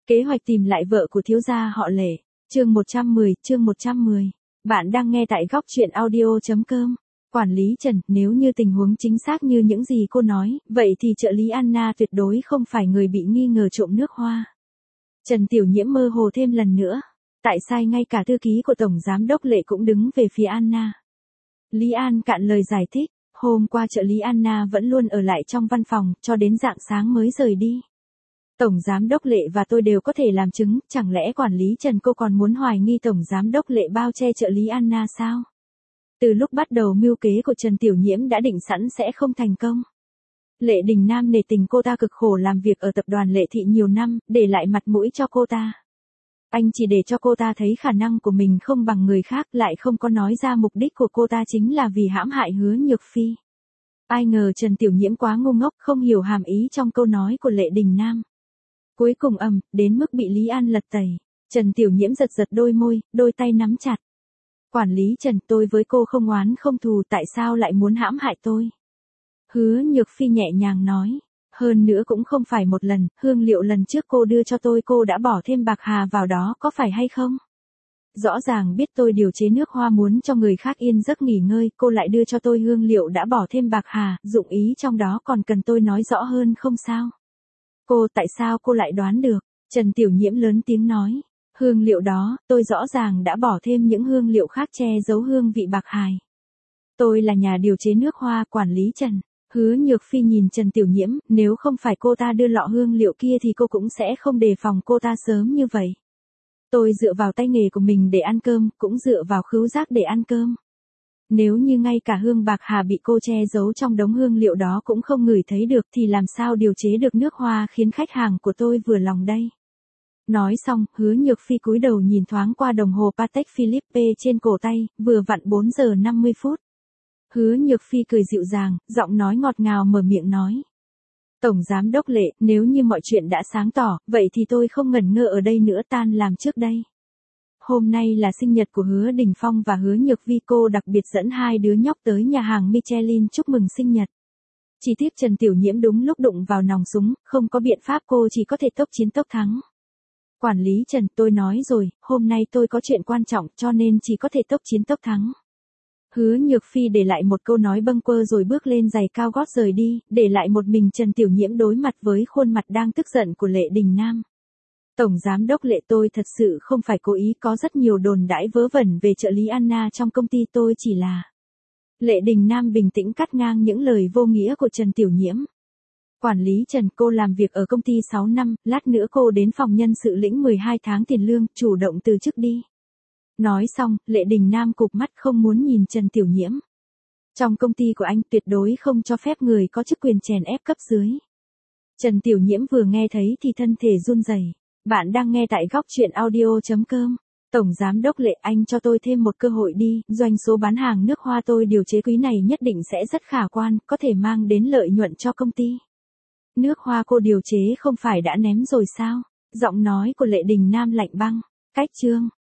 Kế hoạch tìm lại vợ của thiếu gia họ Lệ. Chương 110. Bạn đang nghe tại góc truyện audio.com. Quản lý Trần, nếu như tình huống chính xác như những gì cô nói, vậy thì trợ lý Anna tuyệt đối không phải người bị nghi ngờ trộm nước hoa. Trần Tiểu Nhiễm mơ hồ thêm lần nữa. Tại sao ngay cả thư ký của Tổng Giám đốc Lệ cũng đứng về phía Anna? Lý An cạn lời giải thích. Hôm qua trợ lý Anna vẫn luôn ở lại trong văn phòng, cho đến rạng sáng mới rời đi. Tổng Giám đốc Lệ và tôi đều có thể làm chứng, chẳng lẽ quản lý Trần cô còn muốn hoài nghi Tổng Giám đốc Lệ bao che trợ lý Anna sao? Từ lúc bắt đầu mưu kế của Trần Tiểu Nhiễm đã định sẵn sẽ không thành công. Lệ Đình Nam nể tình cô ta cực khổ làm việc ở tập đoàn Lệ Thị nhiều năm, để lại mặt mũi cho cô ta. Anh chỉ để cho cô ta thấy khả năng của mình không bằng người khác, lại không có nói ra mục đích của cô ta chính là vì hãm hại Hứa Nhược Phi. Ai ngờ Trần Tiểu Nhiễm quá ngu ngốc, không hiểu hàm ý trong câu nói của Lệ Đình Nam. Cuối cùng đến mức bị Lý An lật tẩy. Trần Tiểu Nhiễm giật đôi môi, đôi tay nắm chặt. Quản lý Trần, tôi với cô không oán không thù, tại sao lại muốn hãm hại tôi? Hứa Nhược Phi nhẹ nhàng nói. Hơn nữa cũng không phải một lần, hương liệu lần trước cô đưa cho tôi cô đã bỏ thêm bạc hà vào đó, có phải hay không? Rõ ràng biết tôi điều chế nước hoa muốn cho người khác yên giấc nghỉ ngơi, cô lại đưa cho tôi hương liệu đã bỏ thêm bạc hà, dụng ý trong đó còn cần tôi nói rõ hơn không sao? Tại sao cô lại đoán được? Trần Tiểu Nhiễm lớn tiếng nói. Hương liệu đó, tôi rõ ràng đã bỏ thêm những hương liệu khác che giấu hương vị bạc hà. Tôi là nhà điều chế nước hoa, quản lý Trần. Hứa Nhược Phi nhìn Trần Tiểu Nhiễm, nếu không phải cô ta đưa lọ hương liệu kia thì cô cũng sẽ không đề phòng cô ta sớm như vậy. Tôi dựa vào tay nghề của mình để ăn cơm, cũng dựa vào khứu giác để ăn cơm. Nếu như ngay cả hương bạc hà bị cô che giấu trong đống hương liệu đó cũng không ngửi thấy được thì làm sao điều chế được nước hoa khiến khách hàng của tôi vừa lòng đây. Nói xong, Hứa Nhược Phi cúi đầu nhìn thoáng qua đồng hồ Patek Philippe trên cổ tay, vừa vặn 4 giờ 50 phút. Hứa Nhược Phi cười dịu dàng, giọng nói ngọt ngào mở miệng nói. Tổng Giám đốc Lệ, nếu như mọi chuyện đã sáng tỏ, vậy thì tôi không ngần ngơ ở đây nữa, tan làm trước đây. Hôm nay là sinh nhật của Hứa Đình Phong và Hứa Nhược Vi, cô đặc biệt dẫn hai đứa nhóc tới nhà hàng Michelin chúc mừng sinh nhật. Chỉ tiếc Trần Tiểu Nhiễm đúng lúc đụng vào nòng súng, không có biện pháp, cô chỉ có thể tốc chiến tốc thắng. Quản lý Trần, tôi nói rồi, hôm nay tôi có chuyện quan trọng cho nên chỉ có thể tốc chiến tốc thắng. Hứa Nhược Phi để lại một câu nói bâng quơ rồi bước lên giày cao gót rời đi, để lại một mình Trần Tiểu Nhiễm đối mặt với khuôn mặt đang tức giận của Lệ Đình Nam. Tổng Giám đốc Lệ, tôi thật sự không phải cố ý, có rất nhiều đồn đãi vớ vẩn về trợ lý Anna trong công ty, tôi chỉ là... Lệ Đình Nam bình tĩnh cắt ngang những lời vô nghĩa của Trần Tiểu Nhiễm. Quản lý Trần, cô làm việc ở công ty 6 năm, lát nữa cô đến phòng nhân sự lĩnh 12 tháng tiền lương, chủ động từ chức đi. Nói xong, Lệ Đình Nam cụp mắt không muốn nhìn Trần Tiểu Nhiễm. Trong công ty của anh tuyệt đối không cho phép người có chức quyền chèn ép cấp dưới. Trần Tiểu Nhiễm vừa nghe thấy thì thân thể run rẩy. Bạn đang nghe tại góc truyện audio.com. Tổng Giám đốc Lệ, anh cho tôi thêm một cơ hội đi, doanh số bán hàng nước hoa tôi điều chế quý này nhất định sẽ rất khả quan, có thể mang đến lợi nhuận cho công ty. Nước hoa cô điều chế không phải đã ném rồi sao? Giọng nói của Lệ Đình Nam lạnh băng. Cách chương